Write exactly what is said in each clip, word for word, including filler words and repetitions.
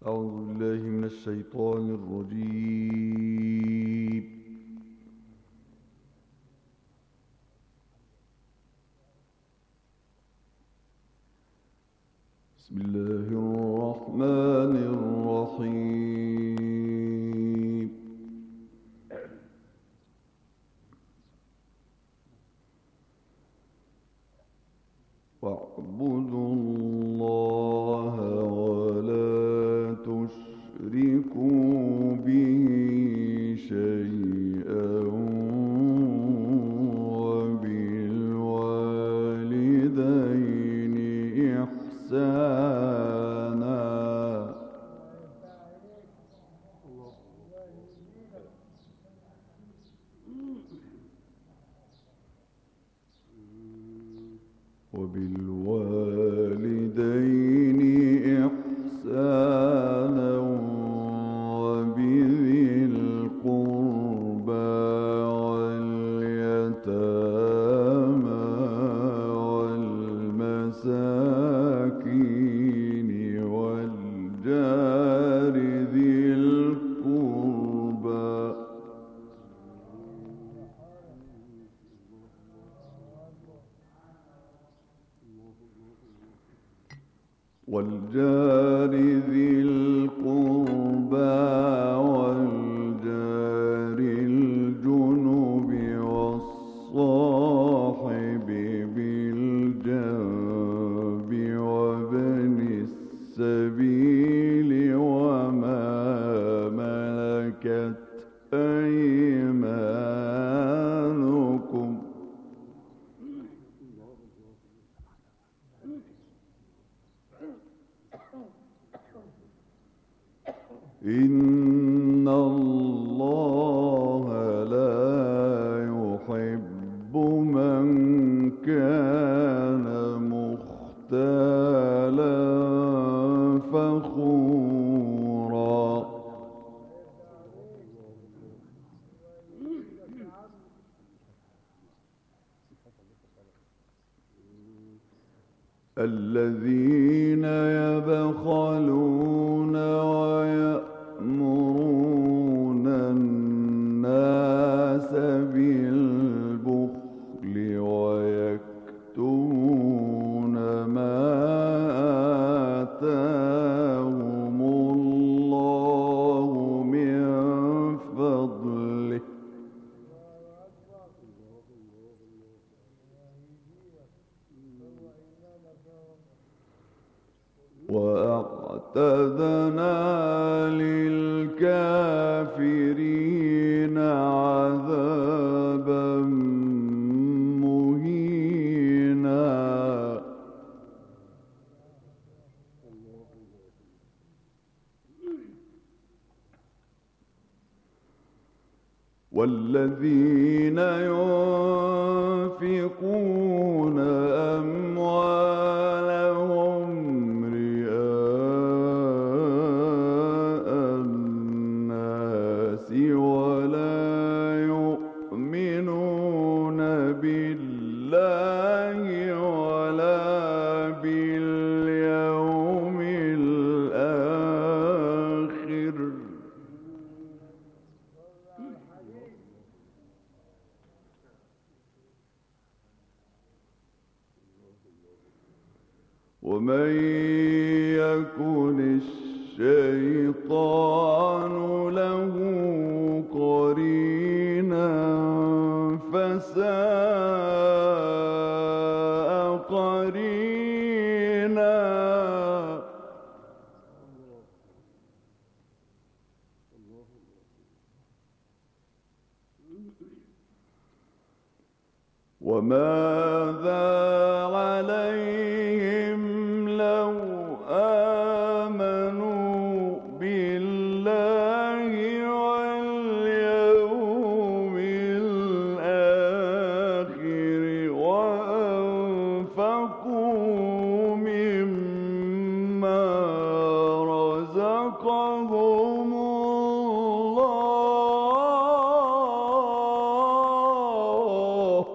أعوذ بالله من الشيطان الرجيم. بسم الله الرحمن الرحيم. واعبدوا الله ولا تشركوا به شيئا وبالوالدين إحسانا وبالوالدين إحسانا وبذي القربى واليتامى والمساكين والجار ذي القربى والجار ذي القربى والجار الجنب والصاحب بالجنب وابن السبيل وما ملكت أيمانكم إن الله لا يحب من كان مختالا فخورا الذين يبخلون ويأمرون الناس بالبخل ويكتمون ما آتاهم الله من فضله وأعتدنا للكافرين عذابا مهينا والذين ينفقون أموالهم رئاء الناس ولا يؤمنون بالله ولا باليوم الآخر ومن يكن الشيطان له قرينا فساء قرينا وماذا عليهم لو آمنوا بالله واليوم الآخر وأنفقوا مما رزقهم الله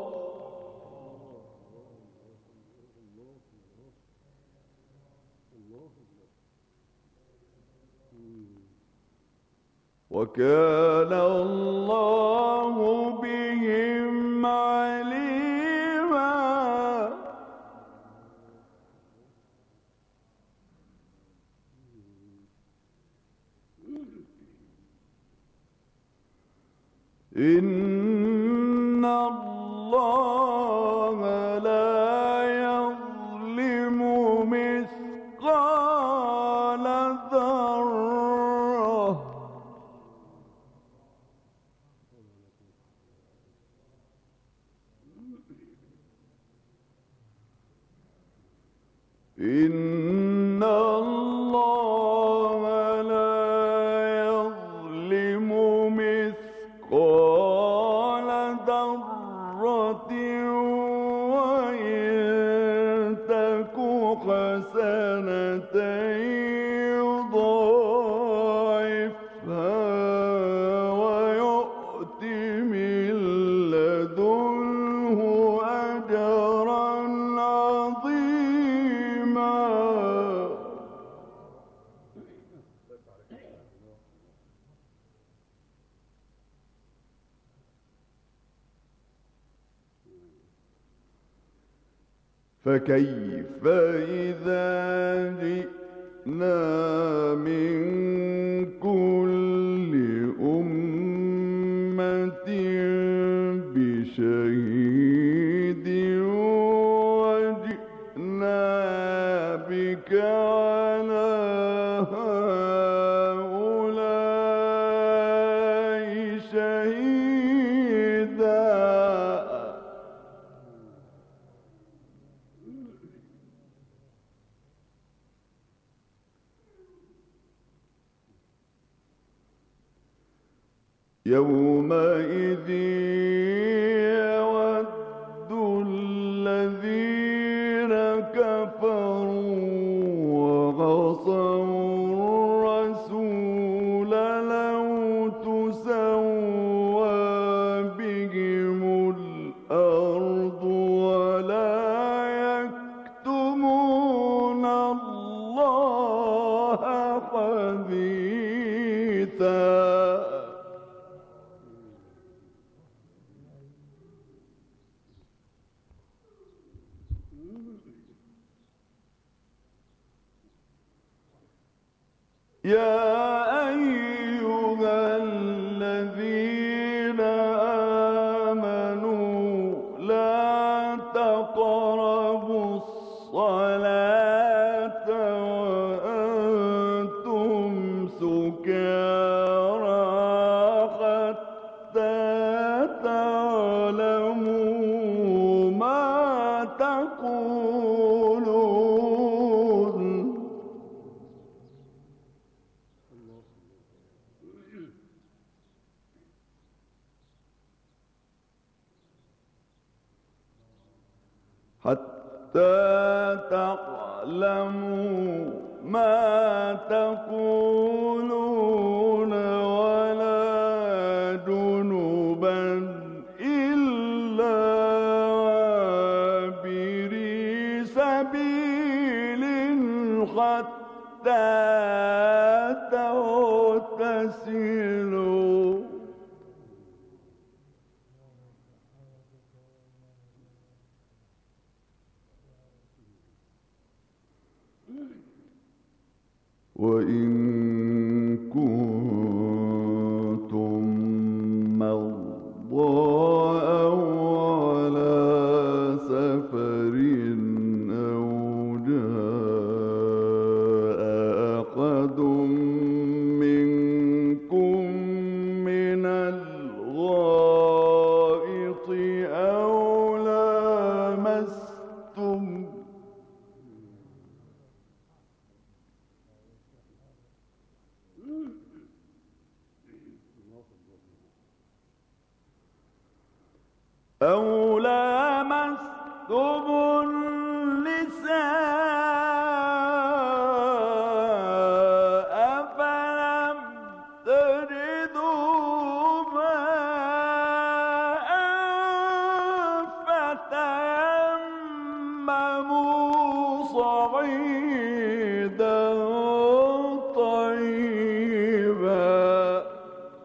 وكان الله بهم عليما. إن الله لا يظلم مثقال ذرة إن الله لا يظلم مثقال ذرة وإن تك حسنة يضاعفها ويؤت من لدنه أجرا عظيما. فكيف إذا جئنا من كل أمة بشهيد وجئنا بك على هؤلاء شهيدا. يومئذ يود الذين كفروا وعصوا الرسول لو تسوى بهم الأرض ولا يكتمون الله حديثا. يا أيها الذين آمنوا لا تقربوا الصلاة وأنتم سكارى حتى تعلموا ما تقولون. حتى تعلموا ما تقولون ولا جنبا إلا عابري سبيل حتى تغتسلوا. وإن كنتم مرضى أو على سفر أو جاء أحد منكم من الغائط أو لامستم أو لامستم النساء فلم تجدوا ماء فتيمموا صعيدا طيبا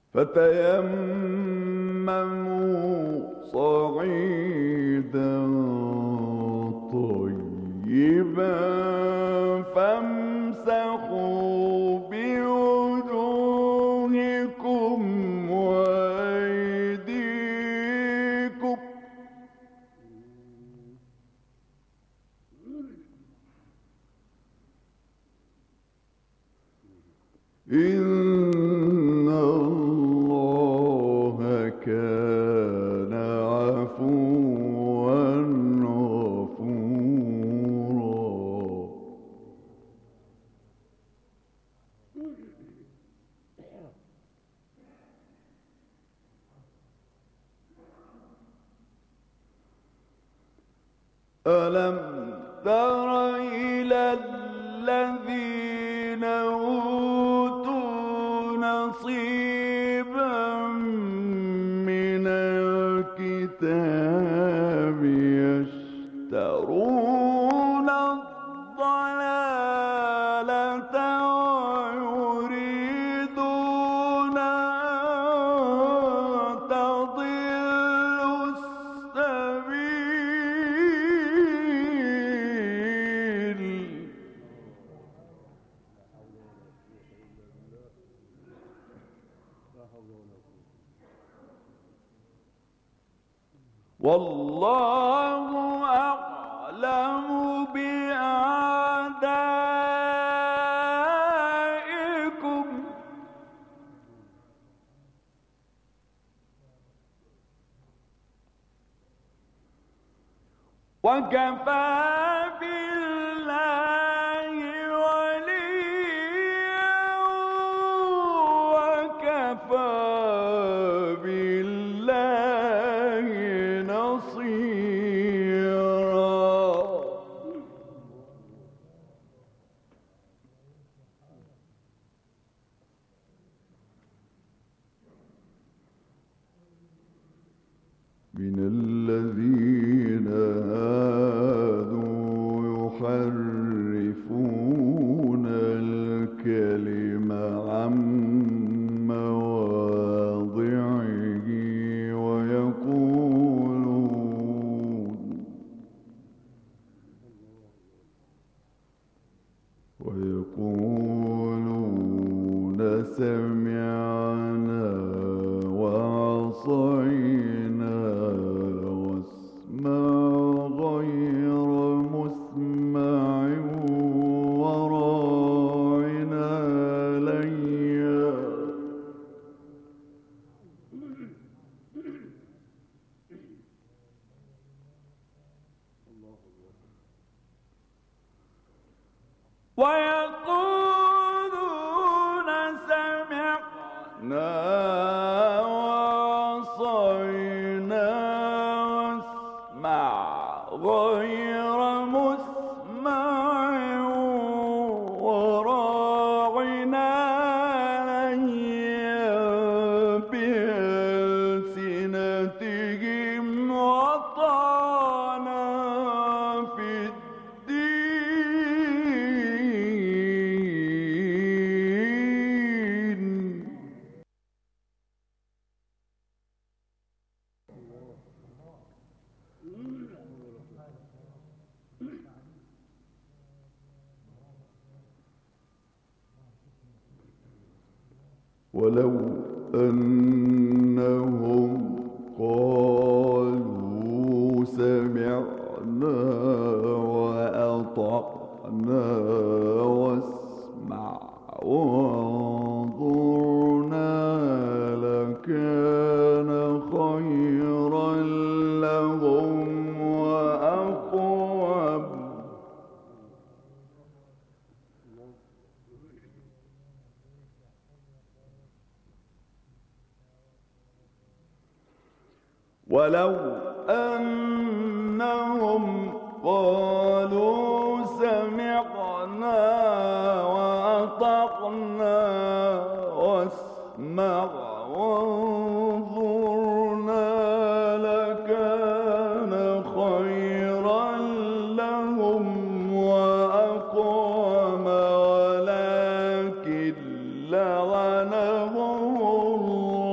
فتيمموا صعيدا طيبا فامسحوا بوجوهكم وأيديكم إن الله كان عفوا غفورا. ألم تر إلى الذين أوتوا نصيبا من الكتاب يشترون الضلالة ويريدون أن تضلوا السبيل. والله أعلم بأعدائكم وكفى بالله وليا وكفى بالله نصيرا. من الذين هادوا يحرفون الكلم عن مواضعه ويقولون ويقولون سمعنا وعصينا واسمع غير مسمع وراعنا ليا. ويقولون سمعنا وعصينا واسمع غير مسمع وراعنا ليا بألسنتهم وطعنا في الدين. ولو أنهم قالوا سمعنا وأطعنا واسمع وانظرنا لكان خيرا لهم وأقوم. ولو أنهم قالوا سمعنا وأطعنا واسمع وانظرنا لكان خيرا لهم وأقوم ولكن لعنهم الله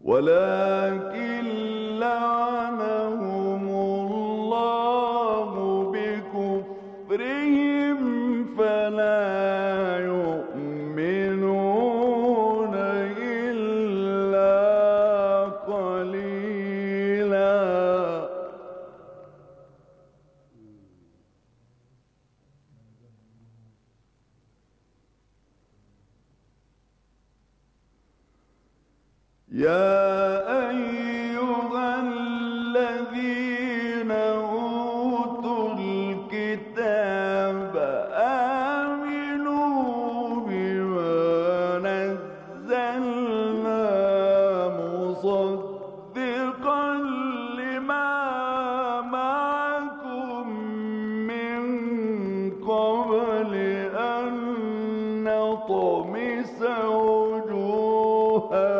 ولكن لعنهم الله بكفرهم فلا يؤمنون إلا قليلا. يا أيها الذين أوتوا الكتاب آمنوا بما نزلنا مصدقا لما معكم من قبل أن نطمس وجوها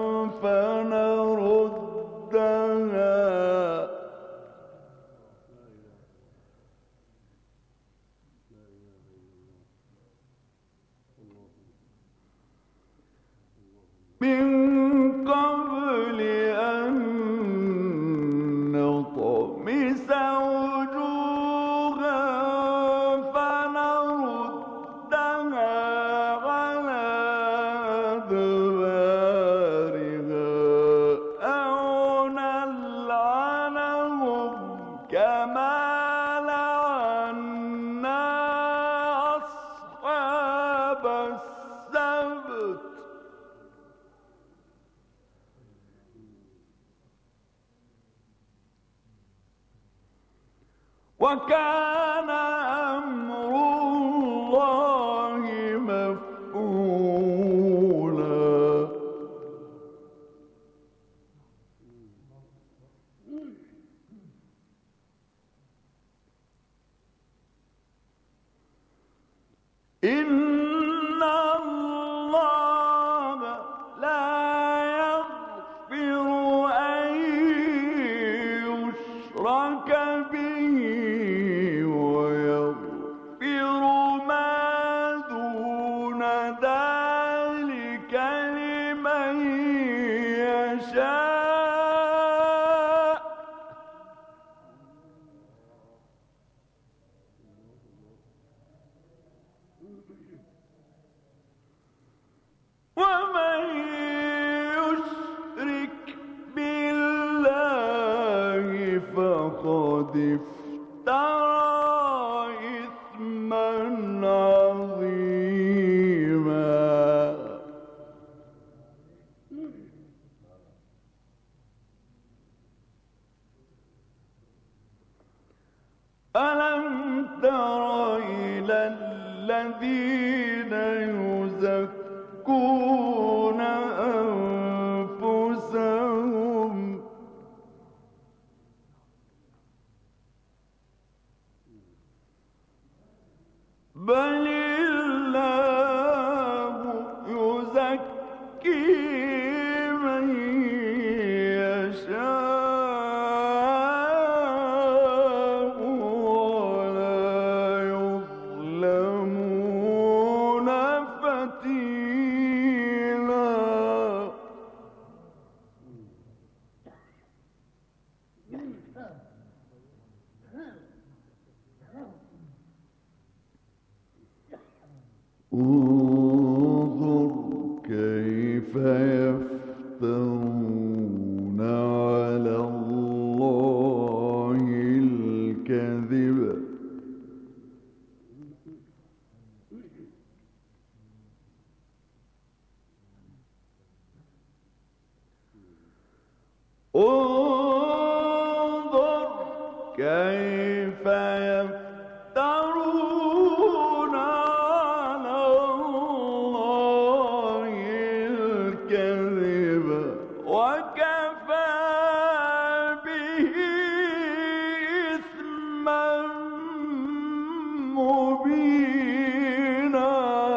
فنردها من قبل أن نطمس وجوها فنردها على أدبارها أو نلعنهم كما لعنا أصحاب السبت وكان أمر الله مفعولا. إن الله لا يغفر أن يشرك به ويغفر ما دون ذلك لمن يشاء. ومن يشرك بالله فقد افترى إثما عظيما. ألم تر إلى الذين يزكون أنفسهم بل الله يزكي من يشاء ولا يظلمون فتيلا. انظر كيف يفترون على الله الكذب انظر كيف يفترون على الله الكذب وكفى به إثما مبينا.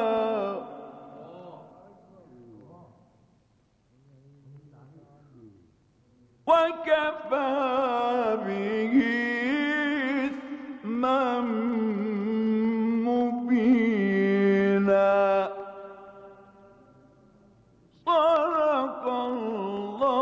وكفى به إثما مبينا. صدق الله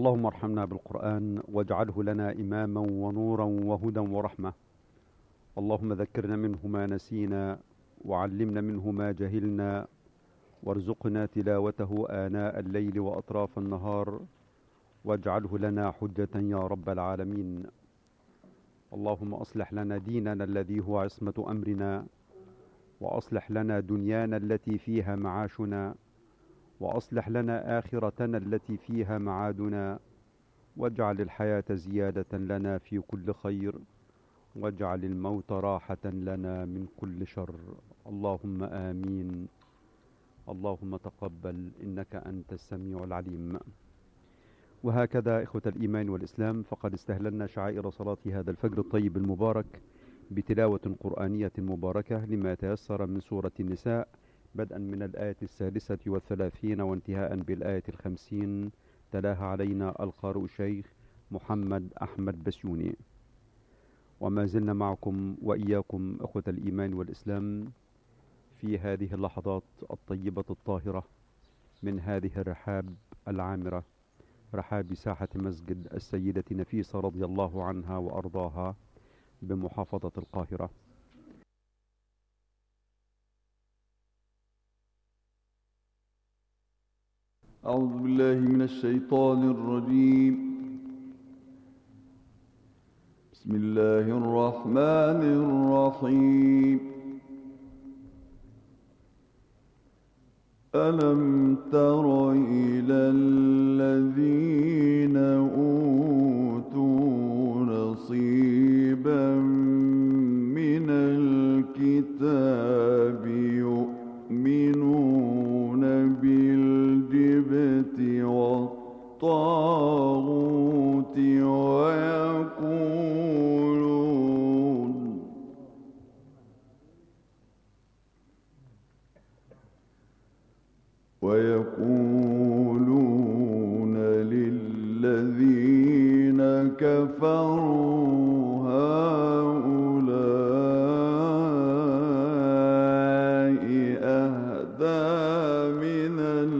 اللهم ارحمنا بالقرآن واجعله لنا إماما ونورا وهدى ورحمة. اللهم ذكرنا منه ما نسينا وعلمنا منه ما جهلنا وارزقنا تلاوته آناء الليل وأطراف النهار واجعله لنا حجة يا رب العالمين. اللهم أصلح لنا ديننا الذي هو عصمة أمرنا، وأصلح لنا دنيانا التي فيها معاشنا، وأصلح لنا آخرتنا التي فيها معادنا، واجعل الحياة زيادة لنا في كل خير، واجعل الموت راحة لنا من كل شر. اللهم آمين. اللهم تقبل إنك أنت السميع العليم. وهكذا إخوة الإيمان والإسلام، فقد استهللنا شعائر صلاة هذا الفجر الطيب المبارك بتلاوة قرآنية مباركة لما تيسر من سورة النساء، بدءا من الآية السادسة والثلاثين وانتهاء بالآية الخمسين. تلاها علينا القارئ الشيخ محمد أحمد بسيوني. وما زلنا معكم وإياكم إخوة الإيمان والإسلام في هذه اللحظات الطيبة الطاهرة من هذه الرحاب العامرة، رحاب ساحة مسجد السيدة نفيسة رضي الله عنها وأرضاها بمحافظة القاهرة. أعوذ بالله من الشيطان الرجيم. بسم الله الرحمن الرحيم. ألم تر إلى الذين أوتوا نصيبا من الكتاب يؤمنون بالجبت والطاغوت ويقولون ويقولون للذين كفروا هؤلاء أهدى من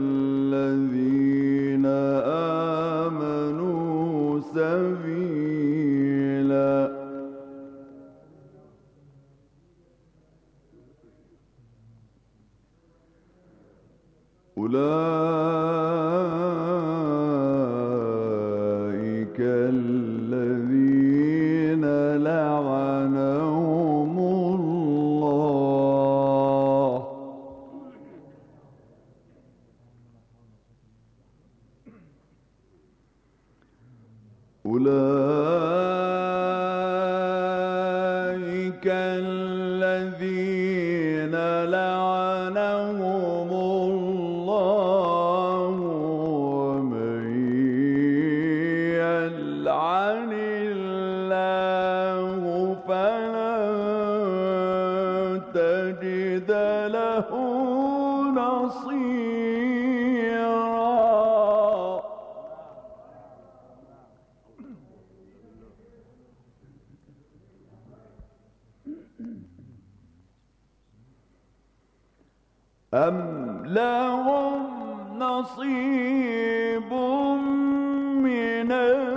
الذين آمنوا سبيلا. أولئك الذين لعنهم الله أولئك الذين لعنهم الله، ومن يلعن الله فلن تجد له نصيرا. أم لهم نصيب من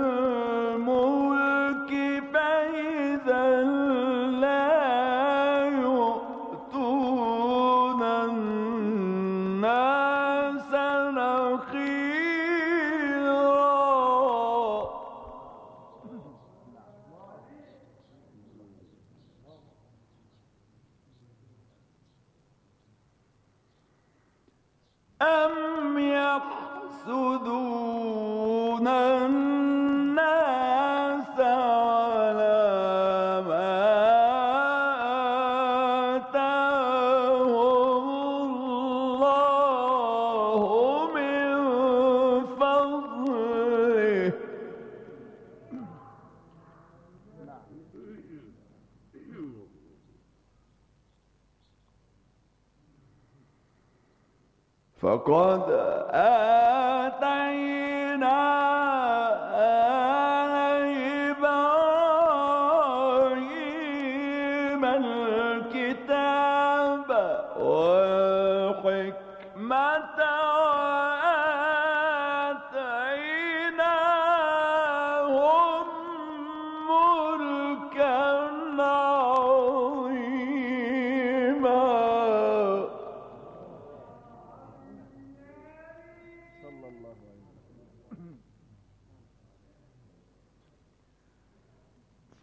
الملك فإذا لا يؤتون الناس نقيرا. أم يحسدون الناس على ما آتاهم الله من فضله، فقد آتينا آل إبراهيم الكتاب والحكمة وآتيناهم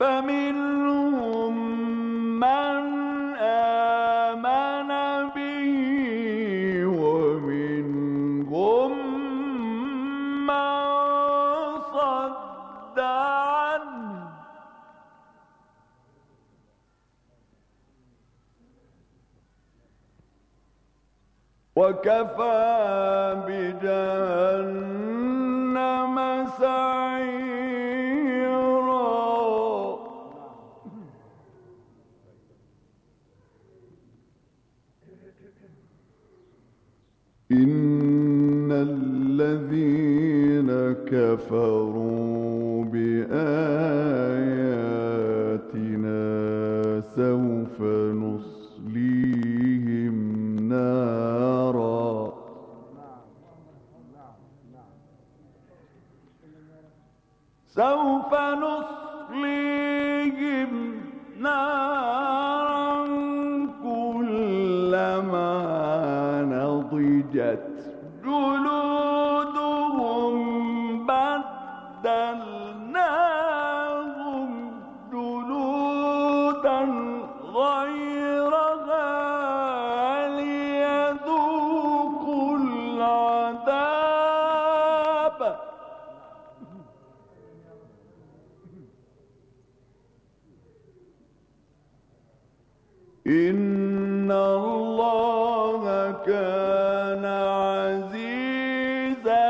فمنهم من آمن به ومنهم من صد عنه وكفى بجهنم سعيرا. إن الذين كفروا بآياتنا سوف نصليهم نارا سوف نصليهم نارا كلما نضجت جلودهم بدلناهم جلودا غيرها ليذوقوا العذاب. إن الله كان عزيزا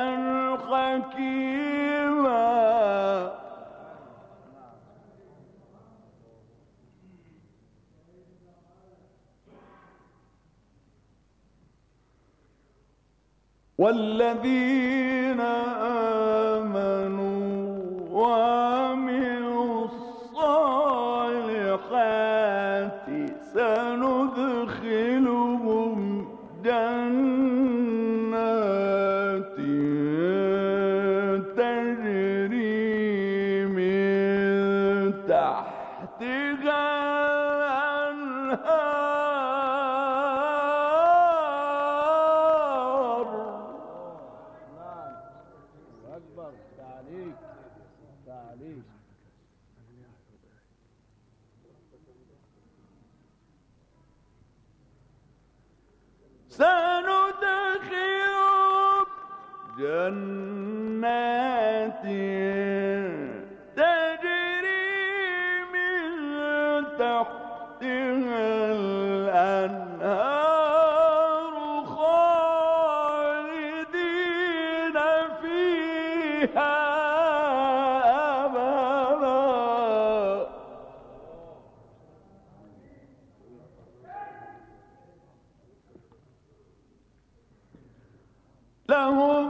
حكيما. والذين آمنوا وعملوا الصالحات سندخلهم جنات تجري من تحتها الأنهار. أكبر تعليق تعليق. سندخلهم جنات تجري من تحتها الأنهار خالدين فيها أبدا. لهم